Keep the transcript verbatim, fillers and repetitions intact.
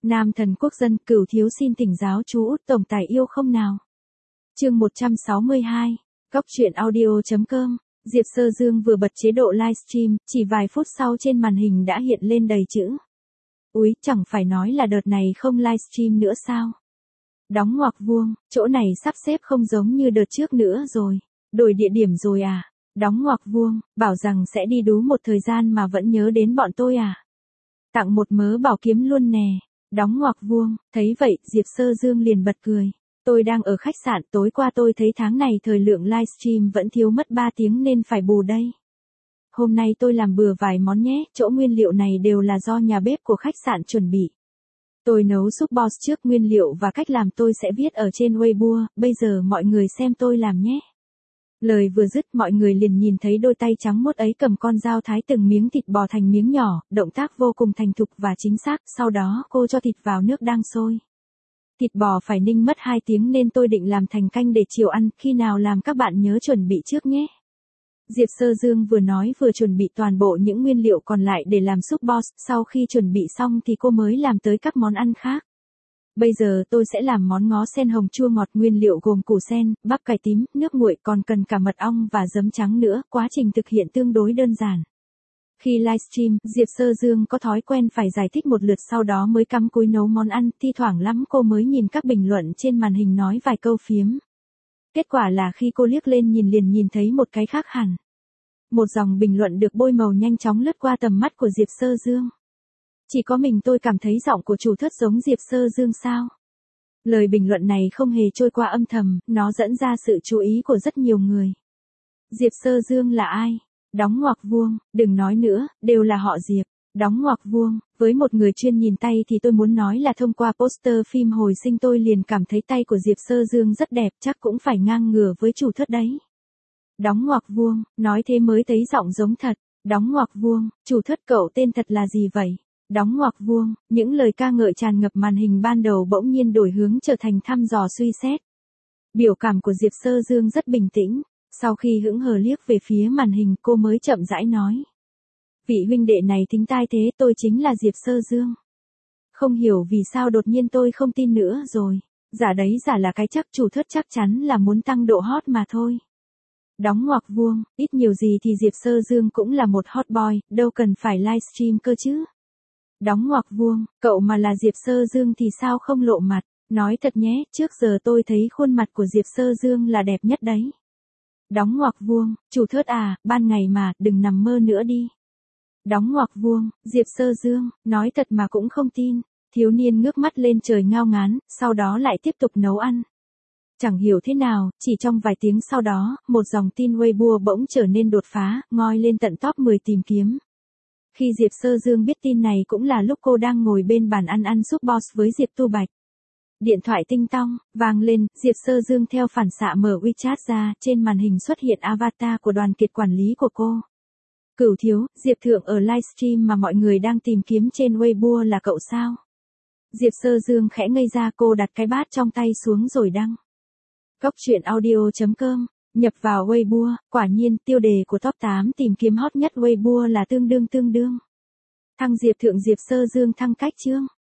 Nam thần quốc dân, Cửu thiếu xin thỉnh giáo chú Út tổng tài yêu không nào. Chương một trăm sáu mươi hai, Cóc truyện audio.com. Diệp Sơ Dương vừa bật chế độ livestream, chỉ vài phút sau trên màn hình đã hiện lên đầy chữ. Úi, chẳng phải nói là đợt này không livestream nữa sao? Đóng ngoặc vuông, chỗ này sắp xếp không giống như đợt trước nữa rồi. Đổi địa điểm rồi à? Đóng ngoặc vuông, bảo rằng sẽ đi đú một thời gian mà vẫn nhớ đến bọn tôi à? Tặng một mớ bảo kiếm luôn nè. Đóng ngoặc vuông, thấy vậy, Diệp Sơ Dương liền bật cười. Tôi đang ở khách sạn, tối qua tôi thấy tháng này thời lượng livestream vẫn thiếu mất ba tiếng nên phải bù đây. Hôm nay tôi làm bừa vài món nhé, chỗ nguyên liệu này đều là do nhà bếp của khách sạn chuẩn bị. Tôi nấu súp boss trước, nguyên liệu và cách làm tôi sẽ viết ở trên Weibo, bây giờ mọi người xem tôi làm nhé. Lời vừa dứt, mọi người liền nhìn thấy đôi tay trắng muốt ấy cầm con dao thái từng miếng thịt bò thành miếng nhỏ, động tác vô cùng thành thục và chính xác, sau đó cô cho thịt vào nước đang sôi. Thịt bò phải ninh mất hai tiếng nên tôi định làm thành canh để chiều ăn, khi nào làm các bạn nhớ chuẩn bị trước nhé. Diệp Sơ Dương vừa nói vừa chuẩn bị toàn bộ những nguyên liệu còn lại để làm súp boss, sau khi chuẩn bị xong thì cô mới làm tới các món ăn khác. Bây giờ tôi sẽ làm món ngó sen hồng chua ngọt, nguyên liệu gồm củ sen, bắp cải tím, nước nguội, còn cần cả mật ong và giấm trắng nữa, quá trình thực hiện tương đối đơn giản. Khi livestream, Diệp Sơ Dương có thói quen phải giải thích một lượt sau đó mới cắm cúi nấu món ăn, thi thoảng lắm cô mới nhìn các bình luận trên màn hình nói vài câu phiếm. Kết quả là khi cô liếc lên nhìn liền nhìn thấy một cái khác hẳn. Một dòng bình luận được bôi màu nhanh chóng lướt qua tầm mắt của Diệp Sơ Dương. Chỉ có mình tôi cảm thấy giọng của chủ thất giống Diệp Sơ Dương sao? Lời bình luận này không hề trôi qua âm thầm, nó dẫn ra sự chú ý của rất nhiều người. Diệp Sơ Dương là ai? Đóng ngoặc vuông, đừng nói nữa, đều là họ Diệp. Đóng ngoặc vuông, với một người chuyên nhìn tay thì tôi muốn nói là thông qua poster phim hồi sinh tôi liền cảm thấy tay của Diệp Sơ Dương rất đẹp, chắc cũng phải ngang ngửa với chủ thất đấy. Đóng ngoặc vuông, nói thế mới thấy giọng giống thật. Đóng ngoặc vuông, chủ thất cậu tên thật là gì vậy? Đóng ngoặc vuông, những lời ca ngợi tràn ngập màn hình ban đầu bỗng nhiên đổi hướng trở thành thăm dò suy xét. Biểu cảm của Diệp Sơ Dương rất bình tĩnh, sau khi hững hờ liếc về phía màn hình cô mới chậm rãi nói. Vị huynh đệ này thính tai thế, tôi chính là Diệp Sơ Dương. Không hiểu vì sao đột nhiên tôi không tin nữa rồi, giả đấy giả là cái chắc, chủ thất chắc chắn là muốn tăng độ hot mà thôi. Đóng ngoặc vuông, ít nhiều gì thì Diệp Sơ Dương cũng là một hot boy, đâu cần phải livestream cơ chứ. Đóng ngoặc vuông, cậu mà là Diệp Sơ Dương thì sao không lộ mặt, nói thật nhé, trước giờ tôi thấy khuôn mặt của Diệp Sơ Dương là đẹp nhất đấy. Đóng ngoặc vuông, chủ thớt à, ban ngày mà, đừng nằm mơ nữa đi. Đóng ngoặc vuông, Diệp Sơ Dương, nói thật mà cũng không tin, thiếu niên ngước mắt lên trời ngao ngán, sau đó lại tiếp tục nấu ăn. Chẳng hiểu thế nào, chỉ trong vài tiếng sau đó, một dòng tin Weibo bỗng trở nên đột phá, ngoi lên tận top mười tìm kiếm. Khi Diệp Sơ Dương biết tin này cũng là lúc cô đang ngồi bên bàn ăn ăn súp boss với Diệp Tu Bạch. Điện thoại tinh tong, vang lên, Diệp Sơ Dương theo phản xạ mở WeChat ra, trên màn hình xuất hiện avatar của đoàn kiệt quản lý của cô. Cửu thiếu, Diệp Thượng ở livestream mà mọi người đang tìm kiếm trên Weibo là cậu sao? Diệp Sơ Dương khẽ ngây ra, cô đặt cái bát trong tay xuống rồi đăng. Cóc truyện audio.com, nhập vào Weibo, quả nhiên tiêu đề của top tám tìm kiếm hot nhất Weibo là tương đương tương đương. Thăng Diệp Thượng, Diệp Sơ Dương thăng cách chương.